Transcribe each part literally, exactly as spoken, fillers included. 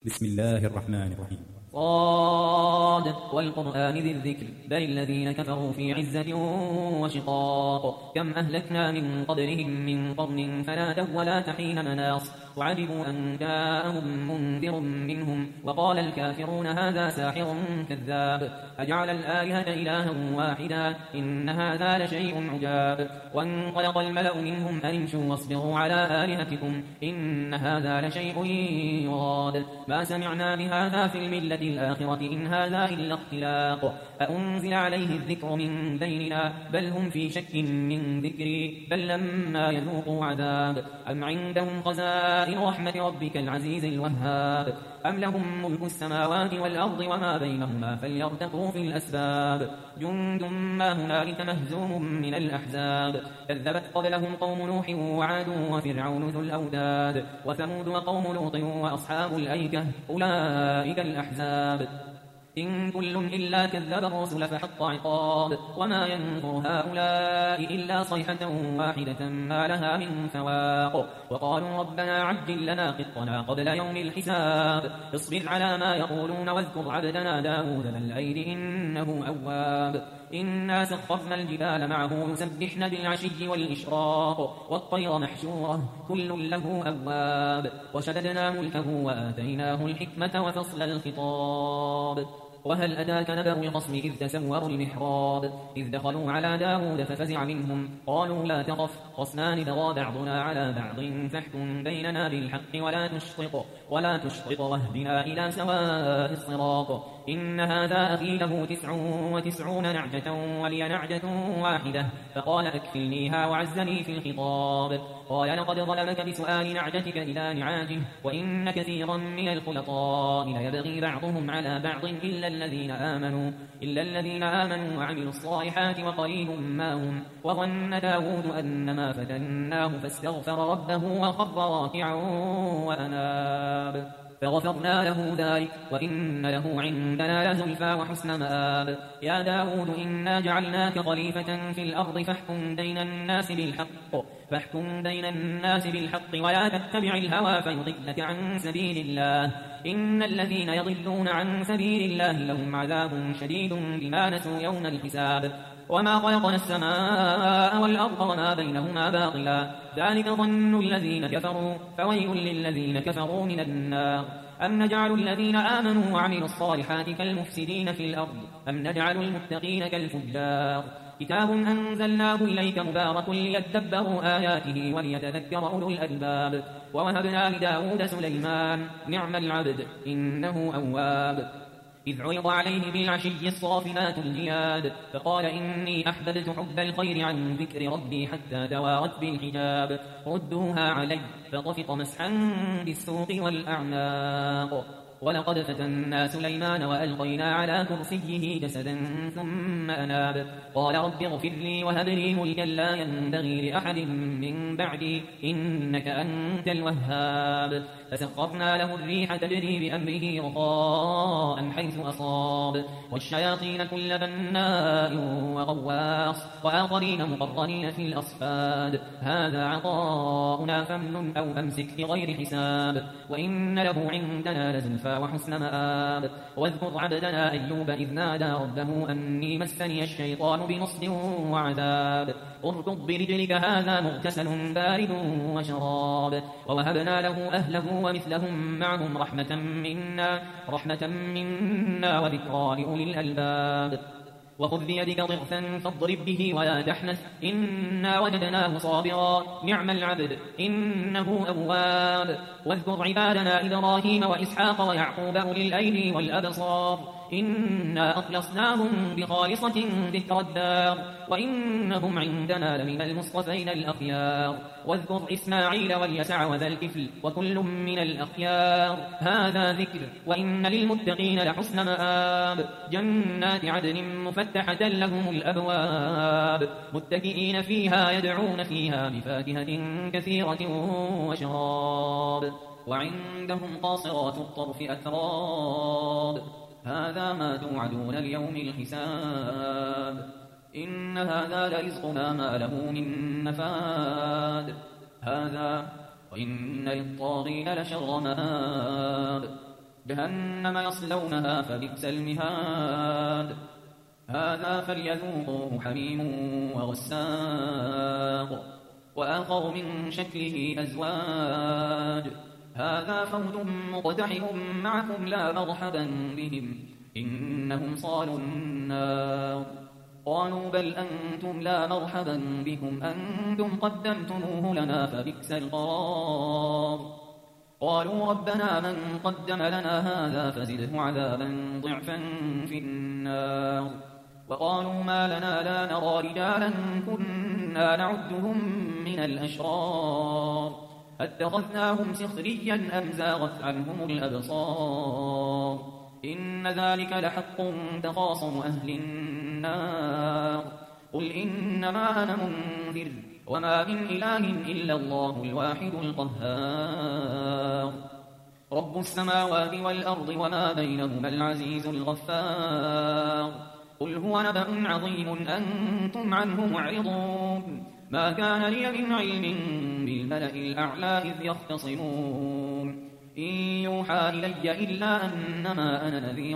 بسم الله الرحمن الرحيم. صاد والقرآن ذي الذكر بل الذين كفروا في عزة وشقاق. كم أهلكنا من قبلهم من قرن فنادوا ولا تحين مناص وعجبوا أن جاءهم منذر منهم وقال الكافرون هذا ساحر كذاب أجعل الآلهة إلها واحدا إن هذا لشيء عجاب. وانطلق الملأ منهم أن امشوا واصبروا على آلهتكم إن هذا لشيء يراد ما سمعنا بهذا في الملة الآخرة إن هذا إلا اختلاق أأنزل عليه الذكر من بيننا بل هم في شك من ذكري بل لما يذوقوا عذاب أم عندهم خزائن رحمة ربك العزيز الوهاب أم لهم ملك السماوات والأرض وما بينهما فليرتقوا في الأسباب جند ما هنالك مهزوم من الأحزاب كذبت قبلهم قوم نوح وعاد وفرعون ذو الأوداد وثمود وقوم لوط وأصحاب الأيكة أولئك الأحزاب إن كل إلا كذب الرسل فحق عقاب وما ينظر هؤلاء إلا صيحة واحدة ما لها من فواق وقالوا ربنا عجل لنا قطنا قبل يوم الحساب اصبر على ما يقولون واذكر عبدنا داود ذا الأيد إنه أواب إنا سخرنا الجبال معه يسبحن بالعشي والإشراق والطير محشورة كل له أواب وشددنا ملكه وآتيناه الحكمة وفصل الخطاب وهل أتاك نبأ الخصم إذ تسوروا المحراب إذ دخلوا على داود ففزع منهم قالوا لا تخف خصمان بغى بعضنا على بعض فاحكم بيننا بالحق ولا تشطط ولا تشطط واهدنا إلى سواء الصراط إن هذا أخي له تسع وتسعون نعجة ولي نعجة واحدة فقال أكفلنيها وعزني في الخطاب قال لقد ظلمك بسؤال نعجتك إلى نعاجه وإن كثيرا من الخلطاء ليبغي بعضهم على بعض إلا الذين آمنوا إلا الذين آمنوا وعملوا الصالحات وقليل ما هم وظن داود أنما فتناه فاستغفر ربه وخر راكعا وأناب فغفرنا له ذلك وإن له عندنا لزلفى وحسن مآب يا داود إنا جعلناك خليفة في الأرض فاحكم بين الناس بالحق فاحكم بين الناس بالحق ولا تتبع الهوى فيضلك عن سبيل الله إن الذين يضلون عن سبيل الله لهم عذاب شديد بما نسوا يوم الحساب وما خلقنا السماء والأرض وما بينهما باطلا ذلك ظن الذين كفروا فويل للذين كفروا من النار أم نجعل الذين آمنوا وعملوا الصالحات كالمفسدين في الأرض أم نجعل المتقين كالفجار كتاب أنزلناه إليك مبارك ليدبروا آياته وليتذكر أولو الألباب ووهبنا لداود سليمان نعم العبد إنه أواب إذ عرض عليه بالعشي الصافنات الجياد فقال إني أحببت حب الخير عن ذكر ربي حتى توارت بالحجاب ردوها علي فطفق مسحا بالسوق والأعناق ولقد فتنا سليمان وألقينا على كرسيه جسدا ثم أناب قال رب اغفر لي وهب لي ملكا لا ينبغي لأحد من بعدي إنك أنت الوهاب فسخرنا له الريح تجري بأمره رخاء حيث أصاب والشياطين كل بناء وغواص وآخرين مقرنين في الأصفاد هذا عطاؤنا فمن أو أمسك بغير حساب وإن له عندنا لزلفى وحسن مآب واذكر عبدنا أيوب إذ نادى ربه أني مسني الشيطان بنصب وعذاب اركض برجلك هذا مغتسل بارد وشراب ووهبنا له أهله ومثلهم معهم رحمة منا رحمة منا وذكرى لأولي الألباب وخذ بيدك ضغثا فاضرب به ولا تحنث إنا وجدناه صابرا نعم العبد إنه أواب واذكر عبادنا إبراهيم وإسحاق ويعقوب أولي الأيدي والأبصار إنا أخلصناهم بخالصة ذكر الدار وإنهم عندنا لمن المصطفين الأخيار واذكر إسماعيل واليسع وذا الكفل وكل من الأخيار هذا ذكر وإن للمتقين لحسن مآب جنات عدن مفتحة لهم الأبواب متكئين فيها يدعون فيها بفاكهة كثيرة وشراب وعندهم قاصرات الطرف أتراب هذا ما توعدون ليوم الحساب إن هذا لرزقنا ما له من نفاد هذا وإن للطاغين لشر مآب جهنم يصلونها فبئس المهاد هذا فليذوقوه حميم وغساق وآخر من شكله أزواج هذا فوج مقتحم معكم لا مرحبا بهم إنهم صالوا النار قالوا بل أنتم لا مرحبا بكم أنتم قدمتموه لنا فبئس القرار قالوا ربنا من قدم لنا هذا فزده عذابا ضعفا في النار وقالوا ما لنا لا نرى رجالا كنا نعدهم من الأشرار اتخذناهم سخريا أم زاغت عنهم الأبصار إن ذلك لحق تخاصم أهل النار قل إنما أنا منذر وما من إله إلا الله الواحد القهار رب السماوات والأرض وما بينهما العزيز الغفار قل هو نبأ عظيم أنتم عنه معرضون ما كان لي من علم بالملأ الأعلى إذ يختصمون إن يوحى إلي إلا أنما أنا نذير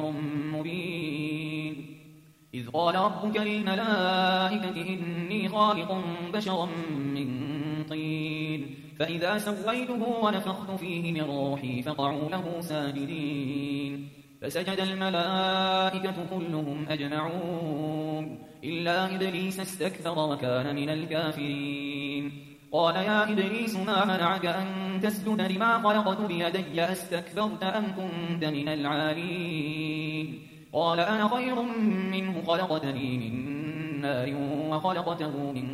مبين إذ قال ربك للملائكة إني خالق بشرا من طين فإذا سويته ونفخت فيه من روحي فقعوا له ساجدين فسجد الملائكة كلهم أجمعون إلا إبليس استكبر وكان من الكافرين قال يا إبليس ما منعك أن تسجد لما خلقت بيدي أستكبرت أم كنت من العالين قال أنا خير منه خلقتني من نار وخلقته من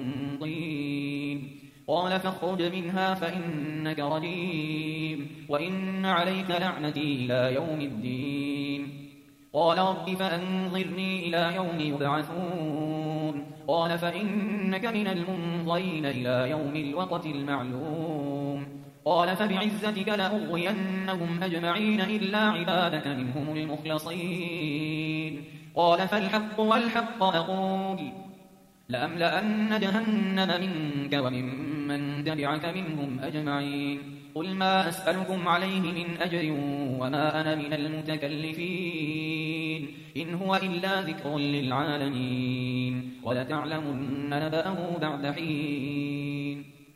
طين قال فاخرج منها فإنك رجيم وإن عليك لعنتي إلى يوم الدين قال رب فأنظرني إلى يوم يبعثون قال فإنك من المنظرين إلى يوم الوقت المعلوم قال فبعزتك لأغوينهم أجمعين إلا عبادك منهم المخلصين قال فالحق والحق أقول لأملأن جهنم منك وممن تبعك منهم أجمعين قل ما أسألكم عليه من أجر وما أنا من المتكلفين إن هو إلا ذكر للعالمين ولتعلمن نبأه بعد حين